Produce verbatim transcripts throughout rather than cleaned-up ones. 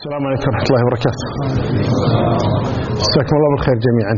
السلام عليكم ورحمة الله وبركاته. مساكم الله بالخير جميعا.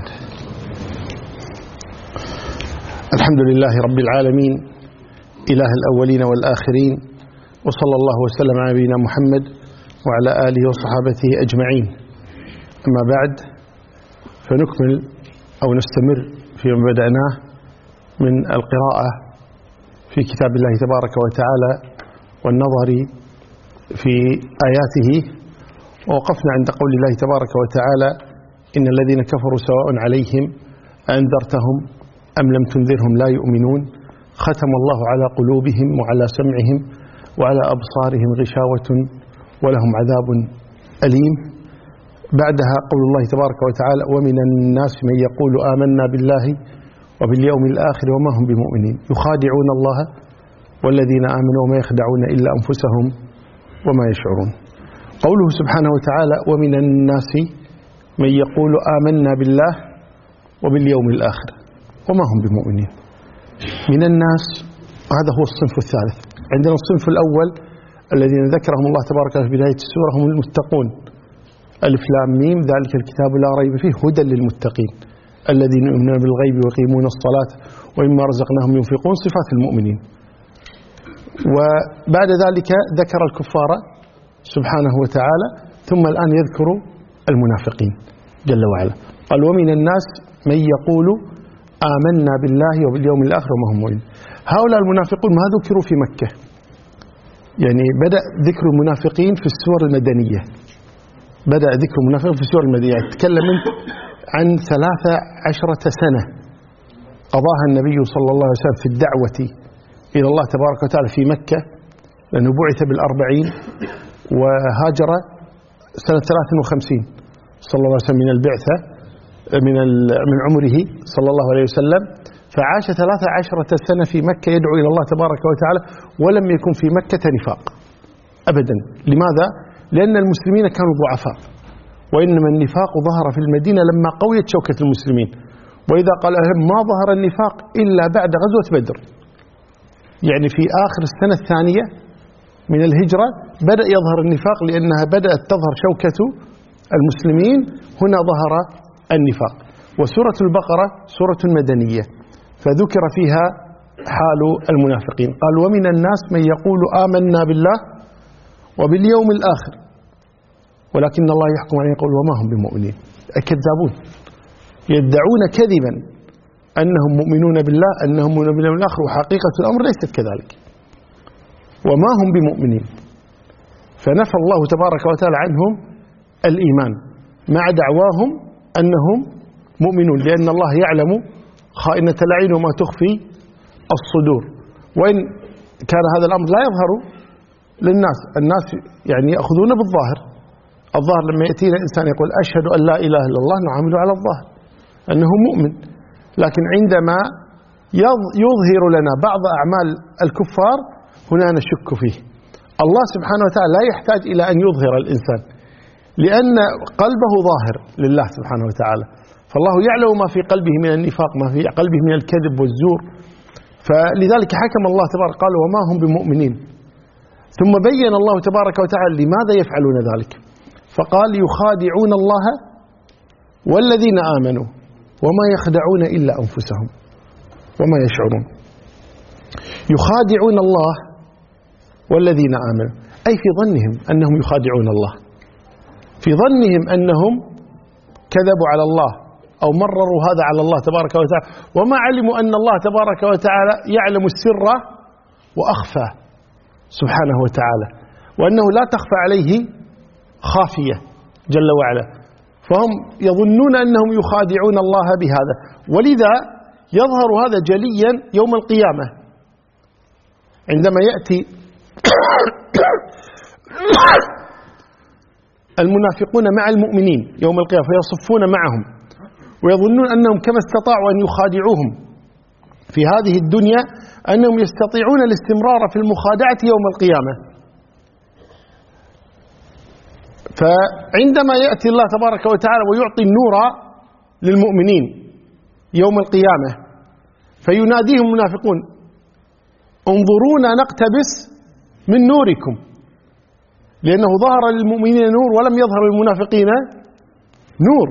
الحمد لله رب العالمين إله الأولين والآخرين، وصلى الله وسلم على نبينا محمد وعلى آله وصحابته أجمعين. أما بعد، فنكمل أو نستمر فيما بدأناه من القراءة في كتاب الله تبارك وتعالى والنظر في آياته. ووقفنا عند قول الله تبارك وتعالى: إن الذين كفروا سواء عليهم أنذرتهم أم لم تنذرهم لا يؤمنون، ختم الله على قلوبهم وعلى سمعهم وعلى أبصارهم غشاوة ولهم عذاب أليم. بعدها قول الله تبارك وتعالى: ومن الناس من يقول آمنا بالله وباليوم الآخر وما هم بمؤمنين يخادعون الله والذين آمنوا وما يخدعون إلا أنفسهم وما يشعرون. قوله سبحانه وتعالى: ومن الناس من يقول آمنا بالله وباليوم الآخر وما هم بمؤمنين. من الناس هذا هو الصنف الثالث. عندنا الصنف الأول الذين ذكرهم الله تبارك وتعالى في بداية السورة هم المتقون. ألف لام ميم ذلك الكتاب لا ريب فيه هدى للمتقين الذين يؤمنون بالغيب ويقيمون الصلاة ومما رزقناهم ينفقون، صفات المؤمنين. وبعد ذلك ذكر الكفار سبحانه وتعالى، ثم الآن يذكر المنافقين جل وعلا. قال: ومن الناس من يقول آمنا بالله وباليوم الآخر وما هم مؤمنين. هؤلاء المنافقون ما ذكروا في مكة، يعني بدأ ذكر المنافقين في السور المدنية. بدأ ذكر المنافقين في السور المدنية. تكلم عن ثلاثة عشرة سنة قضاها النبي صلى الله عليه وسلم في الدعوة إلى الله تبارك وتعالى في مكة، لأنه بعث بالأربعين وهاجر سنة ثلاث وخمسين صلى الله عليه وسلم من البعثة من من عمره صلى الله عليه وسلم، فعاش ثلاث عشرة سنة في مكة يدعو إلى الله تبارك وتعالى، ولم يكن في مكة نفاق أبدا. لماذا؟ لأن المسلمين كانوا ضعفاء، وإنما النفاق ظهر في المدينة لما قويت شوكة المسلمين. وإذا قال ما ظهر النفاق إلا بعد غزوة بدر، يعني في آخر السنة الثانية من الهجرة بدأ يظهر النفاق، لأنها بدأت تظهر شوكة المسلمين، هنا ظهر النفاق. وسورة البقرة سورة مدنية، فذكر فيها حال المنافقين. قال: ومن الناس من يقول آمنا بالله وباليوم الآخر ولكن الله يحكم عليهم يقول وما هم بمؤمنين. كذابون، يدعون كذبا أنهم مؤمنون بالله أنهم مؤمنون باليوم الآخر، وحقيقة الأمر ليست كذلك، وما هم بمؤمنين. فنفى الله تبارك وتعالى عنهم الإيمان مع دعواهم أنهم مؤمنون، لأن الله يعلم خائنة الأعين وما تخفي الصدور. وإن كان هذا الأمر لا يظهر للناس، الناس يعني يأخذون بالظاهر. الظاهر لما يأتينا إنسان يقول أشهد أن لا إله إلا الله نعامل على الظاهر أنه مؤمن، لكن عندما يظهر لنا بعض أعمال الكفار هنا نشك فيه. الله سبحانه وتعالى لا يحتاج إلى أن يظهر الإنسان، لأن قلبه ظاهر لله سبحانه وتعالى، فالله يعلم ما في قلبه من النفاق، ما في قلبه من الكذب والزور. فلذلك حكم الله تبارك قال وما هم بمؤمنين. ثم بين الله تبارك وتعالى لماذا يفعلون ذلك، فقال: يخادعون الله والذين آمنوا وما يخدعون إلا أنفسهم وما يشعرون. يخادعون الله والذين آمنوا، أي في ظنهم أنهم يخادعون الله، في ظنهم أنهم كذبوا على الله أو مرروا هذا على الله تبارك وتعالى، وما علموا أن الله تبارك وتعالى يعلم السر وأخفى سبحانه وتعالى، وأنه لا تخفى عليه خافية جل وعلا. فهم يظنون أنهم يخادعون الله بهذا، ولذا يظهر هذا جليا يوم القيامة عندما يأتي المنافقون مع المؤمنين يوم القيامة فيصفون معهم، ويظنون أنهم كما استطاعوا أن يخادعوهم في هذه الدنيا أنهم يستطيعون الاستمرار في المخادعة يوم القيامة. فعندما يأتي الله تبارك وتعالى ويعطي النور للمؤمنين يوم القيامة فيناديهم المنافقون: انظرونا نقتبس من نوركم، لأنه ظهر للمؤمنين نور ولم يظهر للمنافقين نور.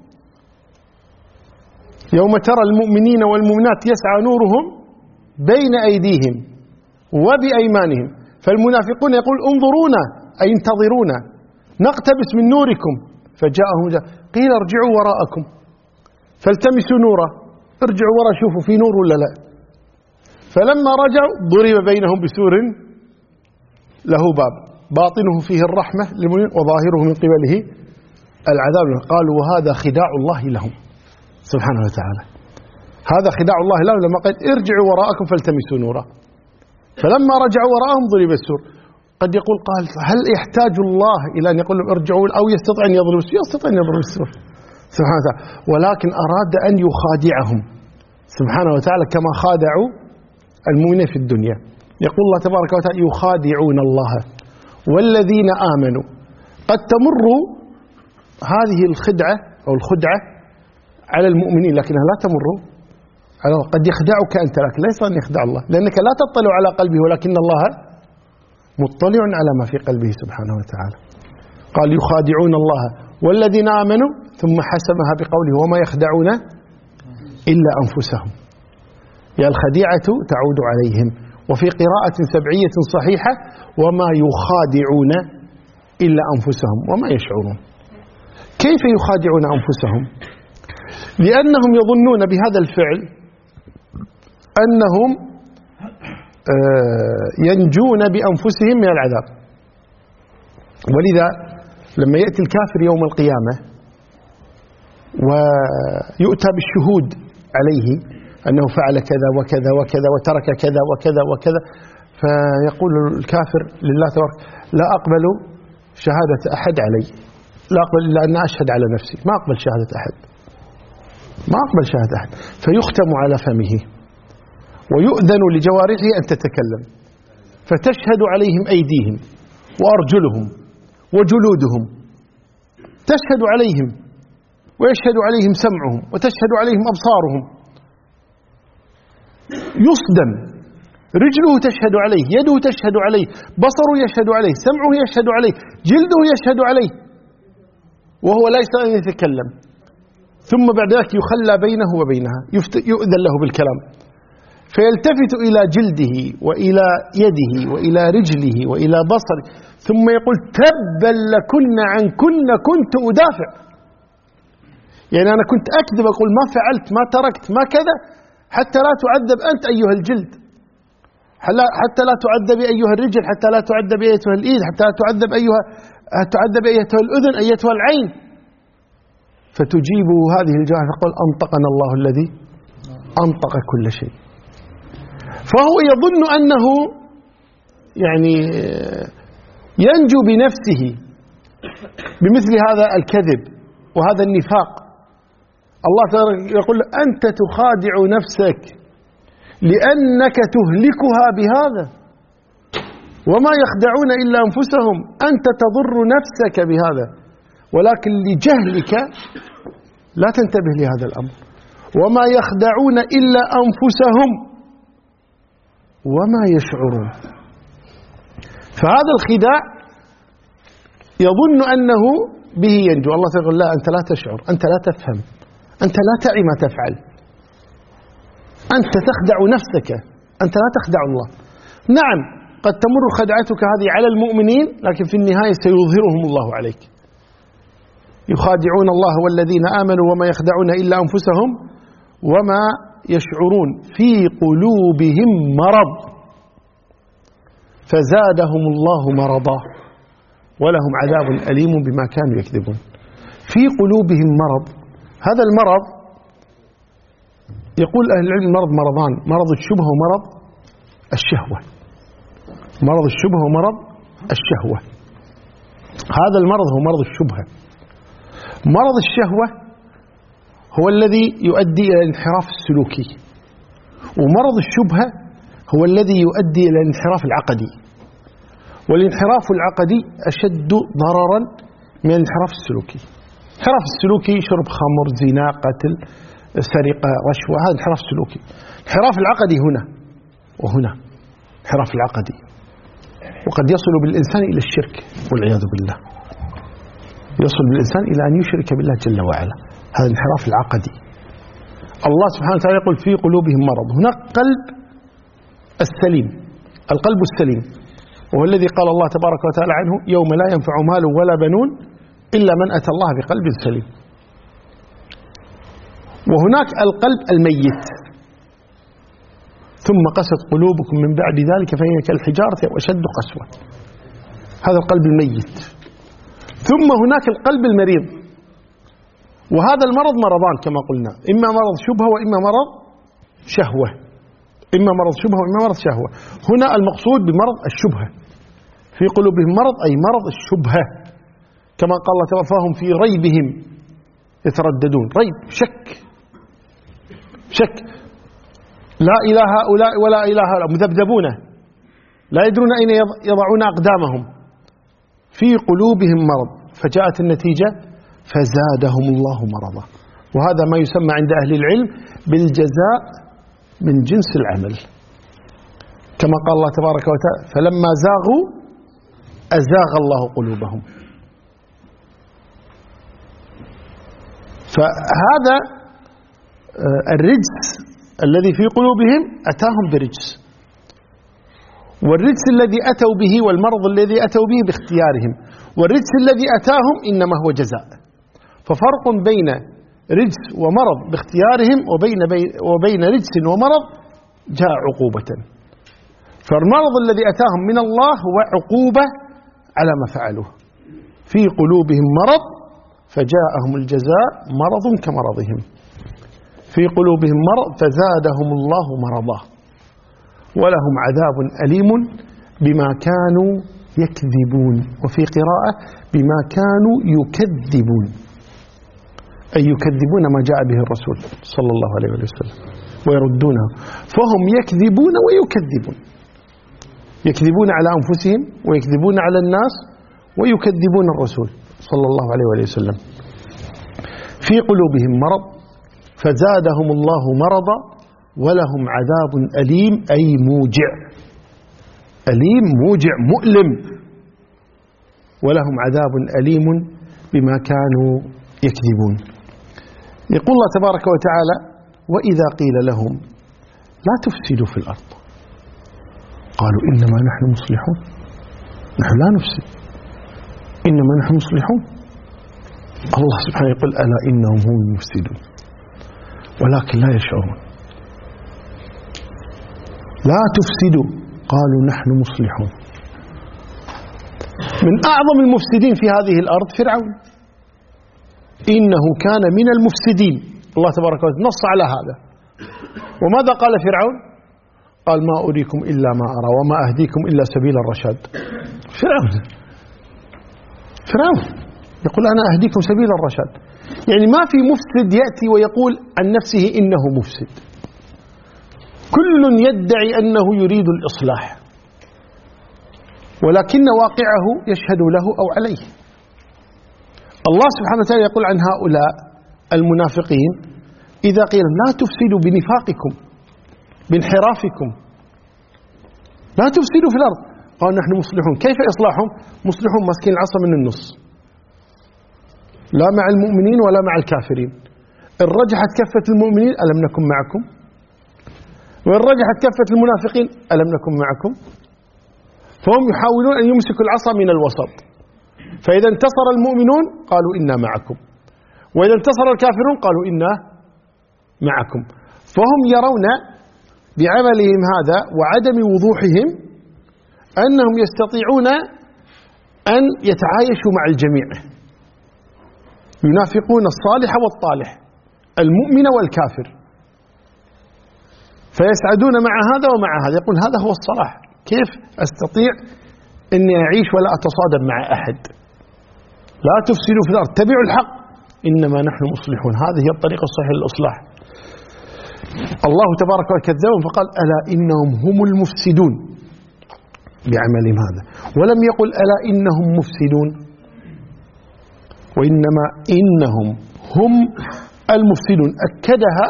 يوم ترى المؤمنين والمؤمنات يسعى نورهم بين أيديهم وبأيمانهم، فالمنافقون يقول انظرونا أي انتظرونا نقتبس من نوركم، فجاءهم جاء قيل ارجعوا وراءكم فالتمسوا نورا، ارجعوا وراء شوفوا في نور ولا لا. فلما رجعوا ضرب بينهم بسور له باب باطنه فيه الرحمة للمؤمنين وظاهره من قبله العذاب. قالوا وهذا خداع الله لهم سبحانه وتعالى، هذا خداع الله لهم لما قال ارجعوا وراءكم فالتمسوا نورا، فلما رجعوا وراءهم ضرب السور. قد يقول قال هل يحتاج الله إلى أن يقول لهم ارجعوا أو يستطيع أن يضرب السور؟ يستطيع أن يضرب السور سبحانه وتعالى، ولكن أراد أن يخادعهم سبحانه وتعالى كما خادعوا المؤمنين في الدنيا. يقول الله تبارك وتعالى يخادعون الله والذين آمنوا. قد تمر هذه الخدعة أو الخدعة على المؤمنين لكنها لا تمر على الله. قد يخدعك أنت لكن ليس أن يخدع الله، لأنك لا تطلع على قلبه ولكن الله مطلع على ما في قلبه سبحانه وتعالى. قال يخادعون الله والذين آمنوا ثم حسمها بقوله وما يخدعون إلا أنفسهم. يا الخديعة تعود عليهم. وفي قراءة سبعية صحيحة وما يخادعون إلا أنفسهم وما يشعرون. كيف يخادعون أنفسهم؟ لأنهم يظنون بهذا الفعل أنهم ينجون بأنفسهم من العذاب. ولذا لما يأتي الكافر يوم القيامة ويؤتى بالشهود عليه أنه فعل كذا وكذا وكذا وترك كذا وكذا وكذا، فيقول الكافر لله تبارك لا أقبل شهادة أحد علي، لا أقبل إلا أن أشهد على نفسي، ما أقبل شهادة أحد، ما أقبل شهادة أحد. فيختم على فمه ويؤذن لجوارحه أن تتكلم، فتشهد عليهم أيديهم وأرجلهم وجلودهم، تشهد عليهم ويشهد عليهم سمعهم وتشهد عليهم أبصارهم. يصدم، رجله تشهد عليه، يده تشهد عليه، بصره يشهد عليه، سمعه يشهد عليه، جلده يشهد عليه، وهو لا يستطيع أن يتكلم. ثم بعد ذلك يخلى بينه وبينها، يؤذن له بالكلام، فيلتفت إلى جلده وإلى يده وإلى رجله وإلى بصره، ثم يقول تبا لكن عن كن كنت أدافع. يعني أنا كنت أكذب أقول ما فعلت ما تركت ما كذا حتى لا تعذب أنت أيها الجلد، حتى لا تعذب أيها الرجل، حتى لا تعذب أيتها الإيد، حتى لا تعذب أيها تعذب أيتها الأذن أيتها العين. فتجيب هذه الجاهل فقال أنطقنا الله الذي أنطق كل شيء. فهو يظن أنه يعني ينجو بنفسه بمثل هذا الكذب وهذا النفاق. الله تعالى يقول أنت تخادع نفسك لأنك تهلكها بهذا وما يخدعون إلا أنفسهم، أنت تضر نفسك بهذا، ولكن لجهلك لا تنتبه لهذا الأمر. وما يخدعون إلا أنفسهم وما يشعرون. فهذا الخداع يظن أنه به ينجو. الله يقول لا، أنت لا تشعر، أنت لا تفهم، أنت لا تعي ما تفعل، أنت تخدع نفسك، أنت لا تخدع الله. نعم قد تمر خدعتك هذه على المؤمنين، لكن في النهاية سيظهرهم الله عليك. يخادعون الله والذين آمنوا وما يخدعون إلا أنفسهم وما يشعرون. في قلوبهم مرض فزادهم الله مرضا ولهم عذاب أليم بما كانوا يكذبون. في قلوبهم مرض. هذا المرض يقول أهل العلم مرض مرضان: مرض الشبهة ومرض الشهوة. مرض الشبهة ومرض الشهوة. هذا المرض هو مرض الشبهة. مرض الشهوة هو الذي يؤدي إلى الانحراف السلوكي، ومرض الشبهة هو الذي يؤدي إلى الانحراف العقدي. والانحراف العقدي أشد ضررا من الانحراف السلوكي. الانحراف السلوكي شرب خمر، زنا، قتل، سرقة، رشوة، هذا انحراف سلوكي. الانحراف العقدي هنا وهنا. انحراف العقدي وقد يصل بالإنسان إلى الشرك والعياذ بالله، يصل بالإنسان إلى أن يشرك بالله جل وعلا. هذا الانحراف العقدي. الله سبحانه وتعالى يقول في قلوبهم مرض. هناك قلب السليم، القلب السليم، وهو الذي قال الله تبارك وتعالى عنه يوم لا ينفع مال ولا بنون إلا من أتى الله بقلب سليم. وهناك القلب الميت. ثم قست قلوبكم من بعد ذلك فهي كالحجارة وأشد قسوة. هذا القلب الميت. ثم هناك القلب المريض، وهذا المرض مرضان كما قلنا، إما مرض شبهة وإما مرض شهوة، إما مرض شبهة وإما مرض شهوة. هنا المقصود بمرض الشبهة، في قلوبهم مرض أي مرض الشبهة، كما قال الله تعالى فهم في ريبهم يترددون. ريب، شك، شك، لا إله هؤلاء ولا إله هؤلاء، مذبذبون لا يدرون أين يضعون أقدامهم. في قلوبهم مرض، فجاءت النتيجة فزادهم الله مرضا. وهذا ما يسمى عند أهل العلم بالجزاء من جنس العمل، كما قال الله تبارك وتعالى فلما زاغوا أزاغ الله قلوبهم. فهذا الرجس الذي في قلوبهم أتاهم برجس، والرجس الذي أتوا به والمرض الذي أتوا به باختيارهم، والرجس الذي أتاهم إنما هو جزاء. ففرق بين رجس ومرض باختيارهم وبين وبين رجس ومرض جاء عقوبة. فالمرض الذي أتاهم من الله هو عقوبة على ما فعلوه. في قلوبهم مرض فجاءهم الجزاء مرض كمرضهم. في قلوبهم مرض فزادهم الله مرضا ولهم عذاب أليم بما كانوا يكذبون. وفي قراءة بما كانوا يكذبون، أي يكذبون ما جاء به الرسول صلى الله عليه وسلم ويردونه. فهم يكذبون ويكذبون، يكذبون على أنفسهم ويكذبون على الناس ويكذبون الرسول صلى الله عليه وسلم. في قلوبهم مرض فزادهم الله مرضا ولهم عذاب أليم، أي موجع، أليم موجع مؤلم، ولهم عذاب أليم بما كانوا يكذبون. يقول الله تبارك وتعالى وإذا قيل لهم لا تفسدوا في الأرض قالوا إنما نحن مصلحون. نحن لا نفسد، إنما نحن مصلحون. الله سبحانه يقول ألا إنهم هم المفسدون ولكن لا يشعرون. لا تفسدوا قالوا نحن مصلحون. من أعظم المفسدين في هذه الأرض فرعون، إنه كان من المفسدين. الله تبارك وتعالى نص على هذا. وماذا قال فرعون؟ قال ما أريكم إلا ما أرى وما أهديكم إلا سبيل الرشاد. فرعون فرعون يقول أنا أهديكم سبيل الرشاد. يعني ما في مفسد يأتي ويقول عن نفسه إنه مفسد، كل يدعي أنه يريد الإصلاح، ولكن واقعه يشهد له أو عليه. الله سبحانه وتعالى يقول عن هؤلاء المنافقين إذا قيل لا تفسدوا بنفاقكم بانحرافكم، لا تفسدوا في الأرض، قال نحن مصلحون. كيف إصلاحهم؟ مصلحون ماسكين العصا من النص، لا مع المؤمنين ولا مع الكافرين. إن رجحت كفة المؤمنين ألم نكن معكم، وإن رجحت كفة المنافقين ألم نكن معكم. فهم يحاولون أن يمسكوا العصا من الوسط، فإذا انتصر المؤمنون قالوا إنا معكم، وإذا انتصر الكافرون قالوا إنا معكم. فهم يرون بعملهم هذا وعدم وضوحهم أنهم يستطيعون أن يتعايشوا مع الجميع، ينافقون الصالح والطالح، المؤمن والكافر، فيسعدون مع هذا ومع هذا. يقول هذا هو الصلاح، كيف أستطيع أني أعيش ولا أتصادم مع أحد؟ لا تفسدوا في الأرض، اتبعوا الحق، إنما نحن مصلحون. هذه هي الطريقة الصحيحة للإصلاح. الله تبارك وتعالى كذبهم فقال ألا إنهم هم المفسدون بعملهم هذا، ولم يقل ألا إنهم مفسدون، وإنما إنهم هم المفسدون. أكدها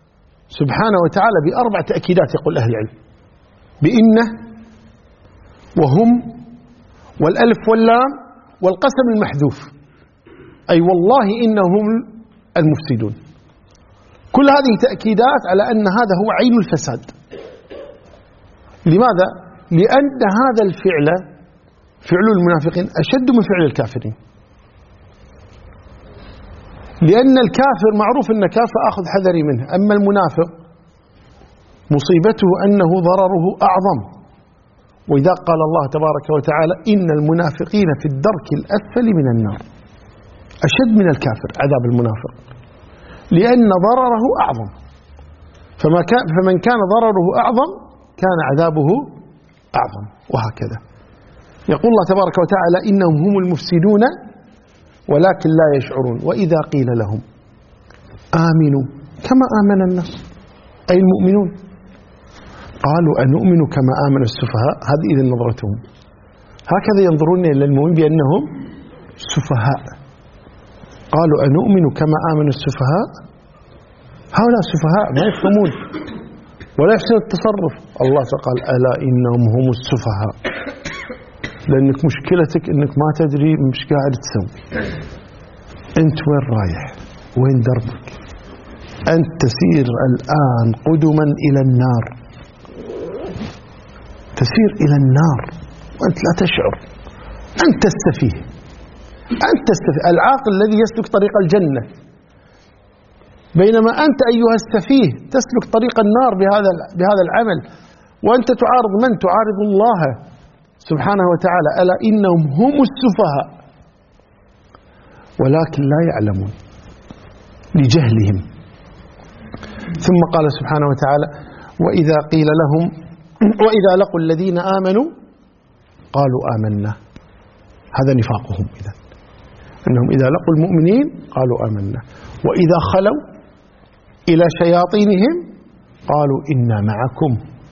سبحانه وتعالى بأربع تأكيدات يقول أهل العلم، بإنه وهم والألف واللام والقسم المحذوف، أي والله إنهم المفسدون. كل هذه تأكيدات على أن هذا هو عين الفساد. لماذا؟ لأن هذا الفعل فعل المنافقين أشد من فعل الكافرين. لأن الكافر معروف أن كافر أخذ حذري منه، أما المنافق مصيبته أنه ضرره أعظم. وإذا قال الله تبارك وتعالى إن المنافقين في الدرك الأسفل من النار، أشد من الكافر عذاب المنافق، لأن ضرره أعظم. فما كان فمن كان ضرره أعظم كان عذابه أعظم، وهكذا. يقول الله تبارك وتعالى إنهم هم المفسدون ولكن لا يشعرون. وإذا قيل لهم آمنوا كما آمن الناس، أي المؤمنون، قالوا أنؤمن كما آمن السفهاء. هذه إذن نظرتهم، هكذا ينظرون إلى المؤمن بأنهم سفهاء. قالوا أنؤمن كما آمن السفهاء. هؤلاء سفهاء ما يفهمون ولا يحسن التصرف. الله قال ألا إنهم هم السفهاء، لأنك مشكلتك أنك ما تدري مش قاعد تسوي. أنت وين رايح؟ وين دربك؟ أنت تسير الآن قدما إلى النار، تسير إلى النار وأنت لا تشعر. أنت السفيه، أنت السفيه. العاقل الذي يسلك طريق الجنة، بينما أنت أيها السفيه تسلك طريق النار بهذا بهذا العمل. وأنت تعارض من؟ تعارض الله سبحانه وتعالى. ألا إنهم هم السفهاء ولكن لا يعلمون لجهلهم. ثم قال سبحانه وتعالى وإذا قيل لهم وإذا لقوا الذين آمنوا قالوا آمنا. هذا نفاقهم إذا، أنهم إذا لقوا المؤمنين قالوا آمنا، وإذا خلوا إلى شياطينهم قالوا إنا معكم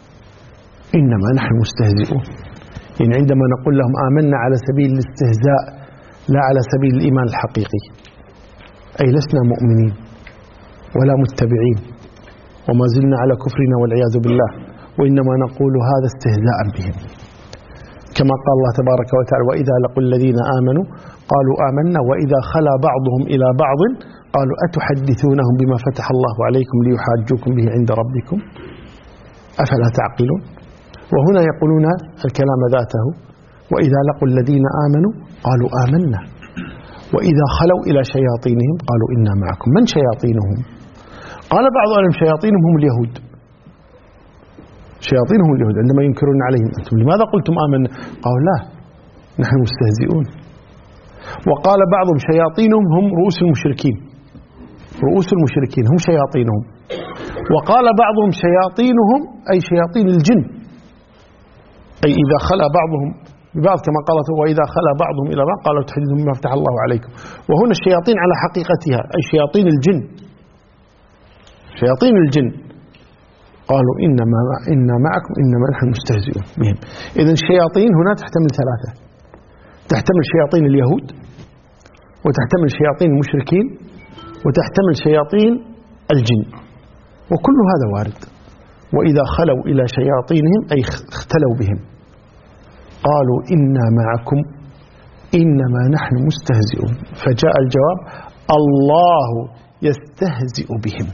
إنما نحن مستهزئون. يعني عندما نقول لهم آمنا على سبيل الاستهزاء لا على سبيل الإيمان الحقيقي، أي لسنا مؤمنين ولا متبعين وما زلنا على كفرنا والعياذ بالله، وإنما نقول هذا استهزاء بهم. كما قال الله تبارك وتعالى وإذا لقوا الذين آمنوا قالوا آمنا وإذا خلا بعضهم إلى بعض قالوا أتحدثونهم بما فتح الله عليكم ليحاجوكم به عند ربكم أفلا تعقلون. وهنا يقولون الكلام ذاته وإذا لقوا الذين آمنوا قالوا آمنا وإذا خلوا إلى شياطينهم قالوا إنا معكم. من شياطينهم؟ قال بعض أهل شياطينهم هم اليهود. شياطينهم اليهود عندما ينكرون عليهم أنتم لماذا قلتم آمنا؟ قالوا لا نحن مستهزئون. وقال بعضهم شياطينهم هم رؤوس المشركين، رؤوس المشركين هم شياطينهم. وقال بعضهم شياطينهم أي شياطين الجن، أي إذا خلا بعضهم ببعض كما قالت وإذا خلا بعضهم إلى بعض قالوا تحدثهم بما فتح الله عليكم. وهنا الشياطين على حقيقتها أي شياطين الجن، شياطين الجن. قالوا إنما إنا معكم إنما نحن مستهزئون بهم. إذن الشياطين هنا تحتمل ثلاثة، تحتمل شياطين اليهود وتحتمل شياطين المشركين وتحتمل شياطين الجن، وكل هذا وارد. وإذا خلوا إلى شياطينهم أي اختلوا بهم قالوا إنا معكم إنما نحن مستهزئون. فجاء الجواب الله يستهزئ بهم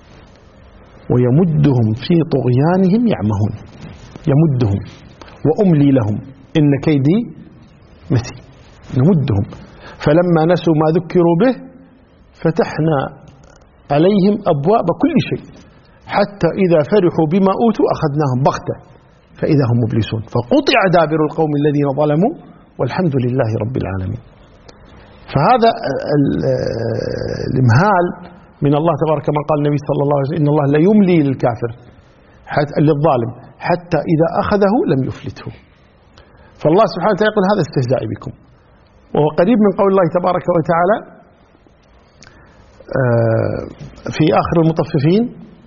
ويمدهم في طغيانهم يعمهون. يمدهم وأملي لهم إن كيدي متين. نمدهم. فلما نسوا ما ذكروا به فتحنا عليهم أبواب كل شيء حتى إذا فرحوا بما أوتوا أخذناهم بغتة فإذا هم مبلسون فقطع دابر القوم الذين ظلموا والحمد لله رب العالمين. فهذا الإمهال من الله تبارك كما قال النبي صلى الله عليه وسلم إن الله لا يملي للكافر حتى للظالم حتى إذا أخذه لم يفلته. فالله سبحانه وتعالى يقول هذا استهزاء بكم. وهو قريب من قول الله تبارك وتعالى في آخر المطففين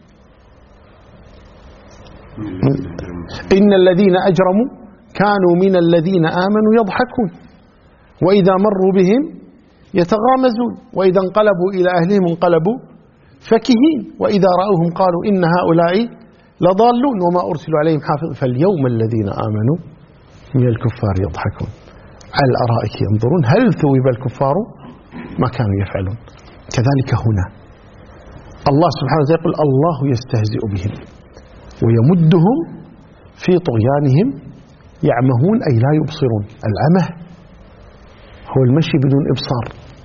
إن الذين أجرموا كانوا من الذين آمنوا يضحكون وإذا مروا بهم يتغامزون وإذا انقلبوا إلى أهلهم انقلبوا فكهين وإذا رأوهم قالوا إن هؤلاء لضالون وما أرسلوا عليهم حافظ. فاليوم الذين آمنوا من الكفار يضحكون على الأرائك ينظرون هل ثوب الكفار ما كانوا يفعلون. كذلك هنا الله سبحانه وتعالى يقول الله يستهزئ بهم ويمدهم في طغيانهم يعمهون أي لا يبصرون. العمى هو المشي بدون إبصار.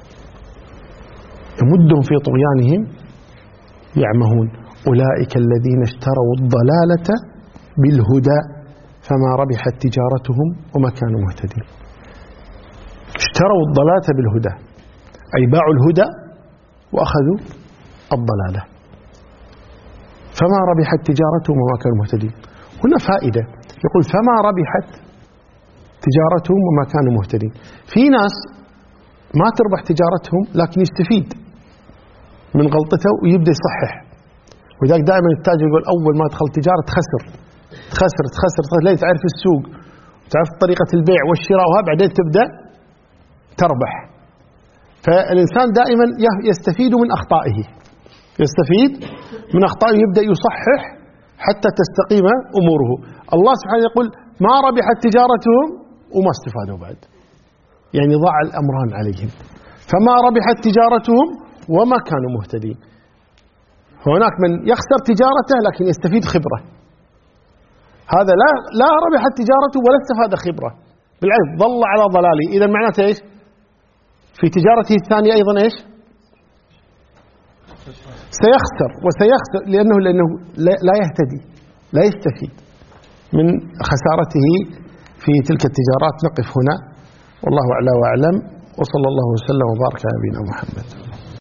يمدهم في طغيانهم يعمهون أولئك الذين اشتروا الضلالة بالهدى فما ربحت تجارتهم وما كانوا مهتدين. اشتروا الضلالة بالهدى أي باعوا الهدى وأخذوا الضلالة فما ربحت تجارتهم وما كانوا مهتدين. هنا فائدة يقول فما ربحت تجارتهم وما كانوا مهتدين. في ناس ما تربح تجارتهم لكن يستفيد من غلطته ويبدأ يصحح. وذلك دائما التاجر يقول أول ما دخل تجارة تخسر تخسر تخسر, تخسر. لا تعرف السوق تعرف طريقة البيع والشراء وها بعدين تبدأ تربح. فالإنسان دائما يستفيد من أخطائه يستفيد من أخطائه يبدأ يصحح حتى تستقيم أموره. الله سبحانه يقول ما ربحت تجارتهم وما استفادوا بعد يعني ضاع الأمران عليهم. فما ربحت تجارتهم وما كانوا مهتدين. هناك من يخسر تجارته لكن يستفيد خبرة. هذا لا لا ربحت تجارته ولا استفاد خبرة بالعكس ظل على ضلاله. إذا معناته إيش في تجارته الثانية أيضا إيش سيخسر وسيخسر لأنه لأنه لا يهتدي لا يستفيد من خسارته في تلك التجارات. نقف هنا والله أعلى وأعلم وصلى الله وسلم وبارك على نبينا محمد.